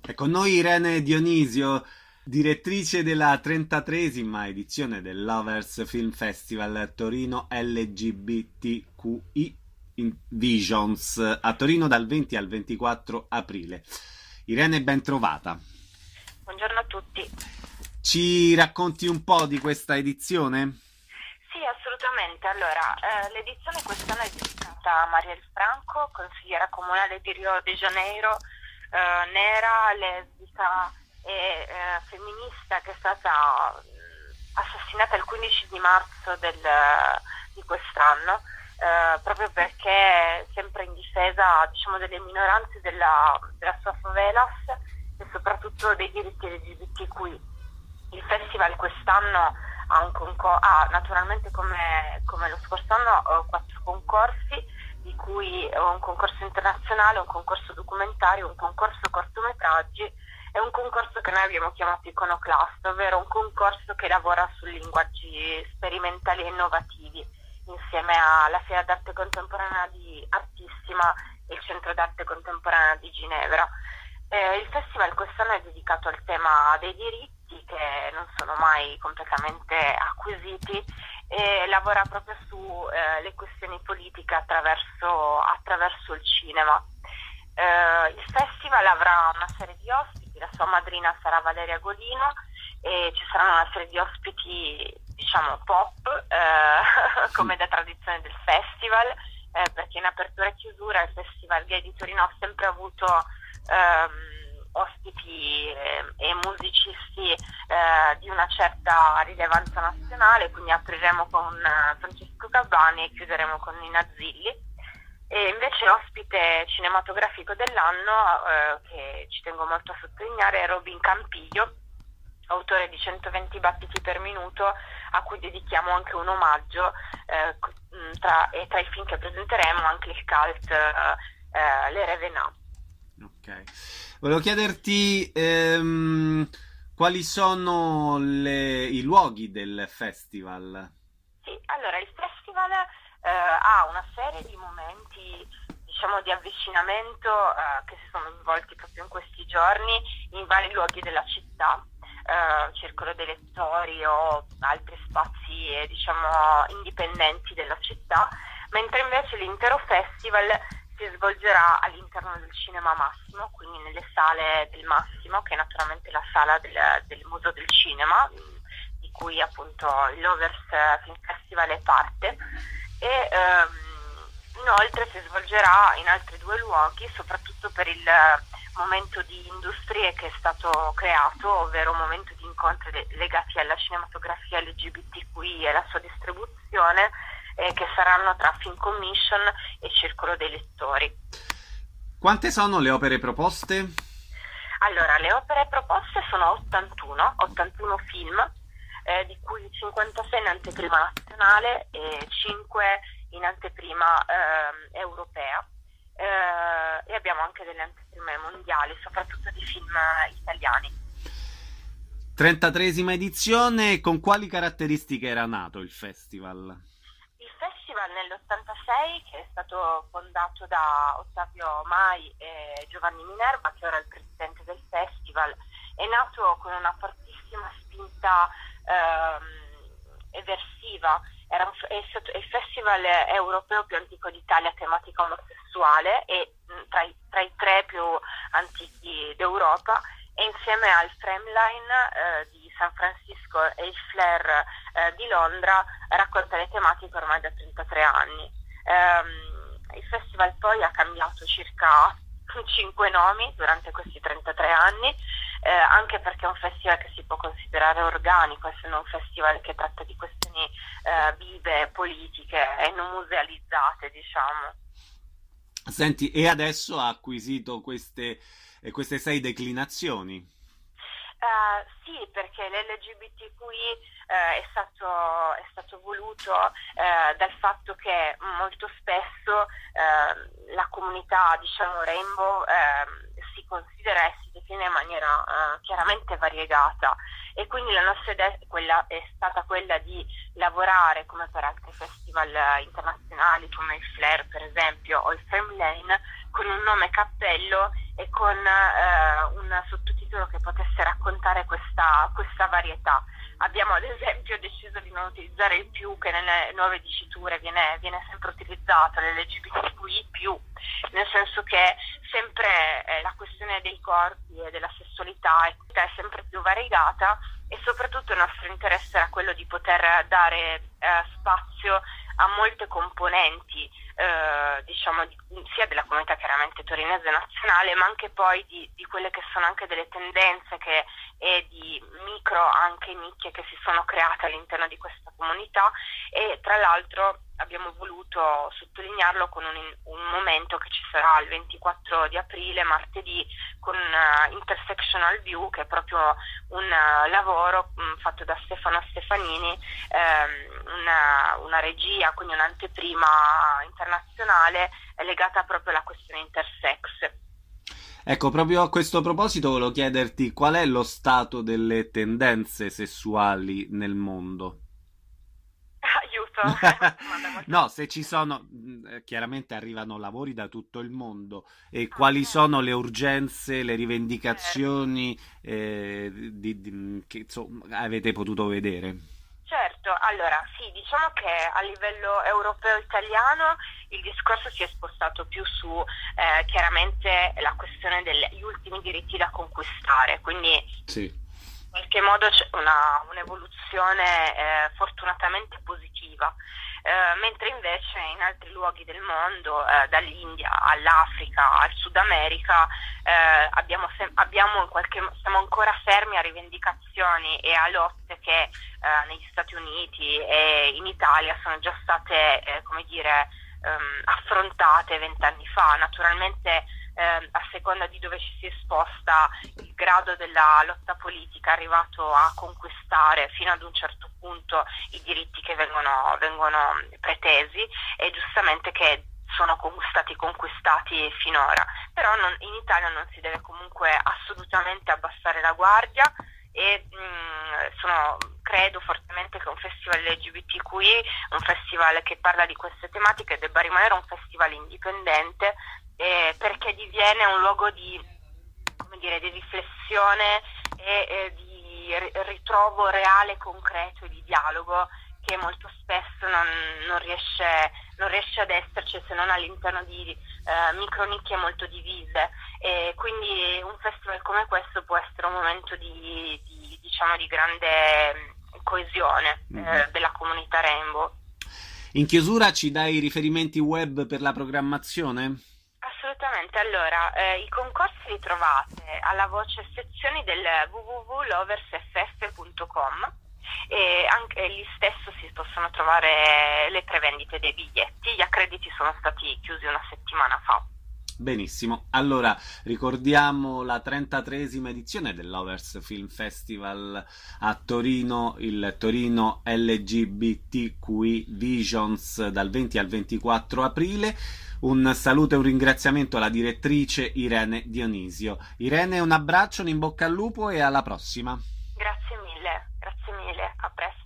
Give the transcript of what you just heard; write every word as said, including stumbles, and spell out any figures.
È con noi Irene Dionisio, direttrice della trentatreesima edizione del Lovers Film Festival Torino L G B T Q I Visions a Torino dal venti al ventiquattro aprile. Irene, ben trovata. Buongiorno a tutti. Ci racconti un po' di questa edizione? Sì, assolutamente. Allora, eh, l'edizione quest'anno è dedicata a Marielle Franco, consigliera comunale di Rio de Janeiro, eh, nera, lesbica e eh, femminista, che è stata mh, assassinata il quindici di marzo del, di quest'anno, eh, proprio perché sempre in difesa, diciamo, delle minoranze della, della sua favelas e soprattutto dei diritti L G B T Q I. Il festival quest'anno ha, un concor- ha naturalmente come, come lo scorso anno quattro concorsi, di cui un concorso internazionale, un concorso documentario, un concorso cortometraggi e un concorso che noi abbiamo chiamato Iconoclast, ovvero un concorso che lavora su linguaggi sperimentali e innovativi insieme alla Fiera d'Arte Contemporanea di Artissima e il Centro d'Arte Contemporanea di Ginevra. Eh, il festival quest'anno è dedicato al tema dei diritti, che non sono mai completamente acquisiti, e lavora proprio sulle eh, questioni politiche attraverso, attraverso il cinema. Eh, il festival avrà una serie di ospiti, la sua madrina sarà Valeria Golino e ci saranno una serie di ospiti, diciamo, pop, eh, come da tradizione del festival, eh, perché in apertura e chiusura il Festival Gay di Torino ha sempre avuto ehm, ospiti eh, e musicisti eh, di una certa rilevanza nazionale, quindi apriremo con uh, Francesco Gabbani e chiuderemo con Nina Zilli. E invece ospite cinematografico dell'anno, eh, che ci tengo molto a sottolineare, è Robin Campiglio, autore di centoventi battiti per minuto, a cui dedichiamo anche un omaggio, eh, tra, e tra i film che presenteremo anche il cult eh, eh, Le Revenants. Ok. Volevo chiederti ehm, quali sono le- i luoghi del festival. Sì, allora il festival eh, ha una serie di momenti, diciamo, di avvicinamento eh, che si sono svolti proprio in questi giorni in vari luoghi della città, eh, Circolo dei Lettori o altri spazi eh, diciamo indipendenti della città, mentre invece l'intero festival si svolgerà all'interno del Cinema Massimo, quindi nelle sale del Massimo, che è naturalmente la sala del, del Museo del Cinema, di cui appunto il Lovers Film Festival è parte, e ehm, inoltre si svolgerà in altri due luoghi, soprattutto per il momento di industrie che è stato creato, ovvero un momento di incontri legati alla cinematografia L G B T Q I e la sua distribuzione, eh, che saranno tra Film Commission e Circolo dei Lettori. Quante sono le opere proposte? Allora, le opere proposte sono ottantuno, ottantuno film, eh, di cui cinquantasei in anteprima nazionale e cinque in anteprima eh, europea, eh, e abbiamo anche delle anteprime mondiali, soprattutto di film italiani. trentatreesima edizione, con quali caratteristiche era nato il festival? Il festival nell'ottantasei, che è stato fondato da Ottavio Mai e Giovanni Minerva, che ora è il presidente del festival, è nato con una fortissima spinta ehm, eversiva. Era un, è, è il festival europeo più antico d'Italia, tematica omosessuale, e mh, tra, i, tra i tre più antichi d'Europa, e insieme al Frameline eh, di San Francisco e il Flair eh, di Londra racconta le tematiche ormai da trentatré anni. Um, il festival poi ha cambiato circa cinque nomi durante questi trentatré anni, eh, anche perché è un festival che si può considerare organico, essendo un festival che tratta di questioni eh, vive, politiche e non musealizzate, diciamo. Senti, e adesso ha acquisito queste, eh, queste sei declinazioni. Uh, sì, perché l'L G B T Q I uh, è, stato, è stato voluto uh, dal fatto che molto spesso uh, la comunità, diciamo, Rainbow uh, si considera e si define in maniera uh, chiaramente variegata, e quindi la nostra idea è, quella, è stata quella di lavorare, come per altri festival internazionali come il Flare per esempio o il Frame Lane, con un nome cappello e con uh, un sottotitolo che potesse raccontare questa, questa varietà. Abbiamo ad esempio deciso di non utilizzare il più, che nelle nuove diciture viene, viene sempre utilizzato, l'L G B T Q I più, nel senso che sempre eh, la questione dei corpi e della sessualità è, è sempre più variegata, e soprattutto il nostro interesse era quello di poter dare eh, spazio a molte componenti, eh, diciamo, di, sia della comunità chiaramente torinese nazionale, ma anche poi di, di quelle che sono anche delle tendenze che, e di micro anche nicchie che si sono create all'interno di questa comunità. E tra l'altro abbiamo voluto sottolinearlo con un, un momento che ci sarà il ventiquattro di aprile, martedì, con uh, Intersectional View, che è proprio un uh, lavoro mh, fatto da Stefano Stefanini, ehm, una, una regia, quindi un'anteprima internazionale legata proprio alla questione intersex. Ecco, proprio a questo proposito volevo chiederti qual è lo stato delle tendenze sessuali nel mondo. Aiuto! No, se ci sono, chiaramente arrivano lavori da tutto il mondo, e quali sono le urgenze, le rivendicazioni eh, di, di, che insomma, avete potuto vedere? Certo, allora sì, diciamo che a livello europeo-italiano il discorso si è spostato più su eh, chiaramente la questione degli ultimi diritti da conquistare, quindi sì. In qualche modo c'è una, un'evoluzione eh, fortunatamente positiva, eh, mentre invece in altri luoghi del mondo, eh, dall'India all'Africa al Sud America, eh, abbiamo, sem- abbiamo in qualche, siamo ancora fermi a rivendicazioni e a lotte che eh, negli Stati Uniti e in Italia sono già state, eh, come dire, ehm, affrontate vent'anni fa. Naturalmente Eh, a seconda di dove ci si sposta, il grado della lotta politica è arrivato a conquistare fino ad un certo punto i diritti che vengono, vengono pretesi, e giustamente che sono stati conquistati finora. Però non, in Italia non si deve comunque assolutamente abbassare la guardia, e mh, sono, credo fortemente che un festival L G B T Q I, un festival che parla di queste tematiche, debba rimanere un festival indipendente, eh, perché diviene un luogo di, come dire, di riflessione e eh, di ritrovo reale, concreto e di dialogo, che molto spesso non, non, riesce, non riesce ad esserci se non all'interno di eh, micronicchie molto divise. E quindi un festival come questo può essere un momento di, di diciamo di grande coesione eh, mm-hmm. della comunità Rainbow. In chiusura ci dai i riferimenti web per la programmazione? Assolutamente, allora eh, i concorsi li trovate alla voce sezioni del w w w punto lovers f f punto com, e anche lì stesso si possono trovare le prevendite dei biglietti. Gli accrediti sono stati chiusi una settimana fa. Benissimo, allora ricordiamo la trentatreesima edizione del Lovers Film Festival a Torino, il Torino L G B T Q I Visions, dal venti al ventiquattro aprile. Un saluto e un ringraziamento alla direttrice Irene Dionisio. Irene, un abbraccio, un in bocca al lupo e alla prossima. Grazie mille, grazie mille, a presto.